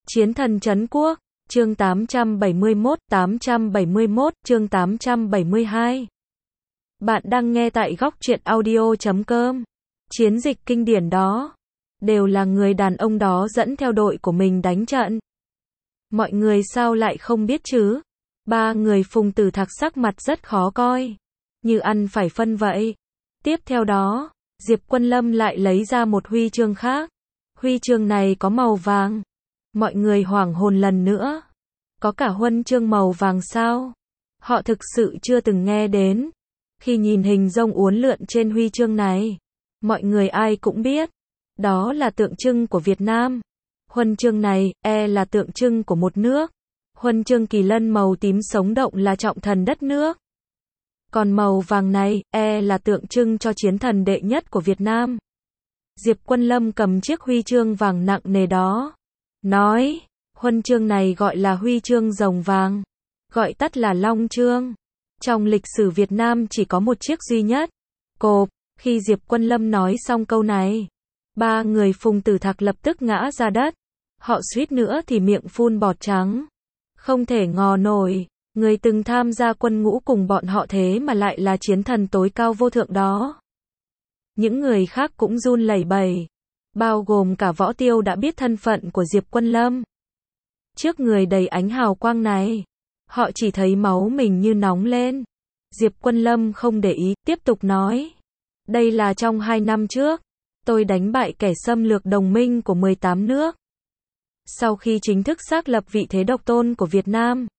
Chiến thần trấn quốc, chương 871, chương 872. Bạn đang nghe tại góc truyện audio.com. Chiến dịch kinh điển đó, đều là người đàn ông đó dẫn theo đội của mình đánh trận. Mọi người sao lại không biết chứ? Ba người Phùng Tử Thạc sắc mặt rất khó coi, như ăn phải phân vậy. Tiếp theo đó, Diệp Quân Lâm lại lấy ra một huy chương khác. Huy chương này có màu vàng. Mọi người hoảng hồn lần nữa. Có cả huân chương màu vàng sao? Họ thực sự chưa từng nghe đến. Khi nhìn hình rồng uốn lượn trên huy chương này, mọi người ai cũng biết, đó là tượng trưng của Việt Nam. Huân chương này, là tượng trưng của một nước. Huân chương kỳ lân màu tím sống động là trọng thần đất nước. Còn màu vàng này, là tượng trưng cho chiến thần đệ nhất của Việt Nam. Diệp Quân Lâm cầm chiếc huy chương vàng nặng nề đó, nói, huân chương này gọi là huy chương rồng vàng, gọi tắt là Long chương. Trong lịch sử Việt Nam chỉ có một chiếc duy nhất. Cộp, khi Diệp Quân Lâm nói xong câu này, ba người Phùng Tử Thạc lập tức ngã ra đất. Họ suýt nữa thì miệng phun bọt trắng. Không thể ngờ nổi, người từng tham gia quân ngũ cùng bọn họ thế mà lại là chiến thần tối cao vô thượng đó. Những người khác cũng run lẩy bẩy, bao gồm cả Võ Tiêu đã biết thân phận của Diệp Quân Lâm. Trước người đầy ánh hào quang này, họ chỉ thấy máu mình như nóng lên. Diệp Quân Lâm không để ý, tiếp tục nói. Đây là trong 2 năm trước, tôi đánh bại kẻ xâm lược đồng minh của 18 nước. Sau khi chính thức xác lập vị thế độc tôn của Việt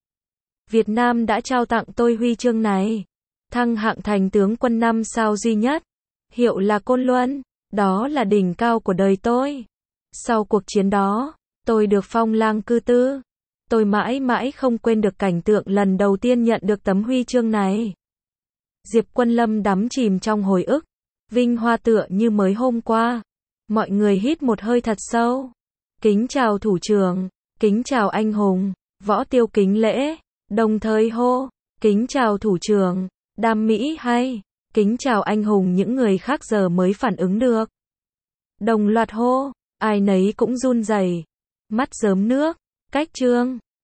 Nam đã trao tặng tôi huy chương này. Thăng hạng thành tướng quân 5 sao duy nhất. Hiệu là Côn Luân. Đó là đỉnh cao của đời tôi. Sau cuộc chiến đó, tôi được phong lang cư tư. Tôi mãi mãi không quên được cảnh tượng lần đầu tiên nhận được tấm huy chương này. Diệp Quân Lâm đắm chìm trong hồi ức. Vinh hoa tựa như mới hôm qua. Mọi người hít một hơi thật sâu. Kính chào thủ trưởng, kính chào anh hùng. Võ Tiêu kính lễ, đồng thời hô, kính chào thủ trưởng. Đam Mỹ hay, kính chào anh hùng. Những người khác giờ mới phản ứng được. Đồng loạt hô, ai nấy cũng run rẩy, mắt rớm nước. Cách chương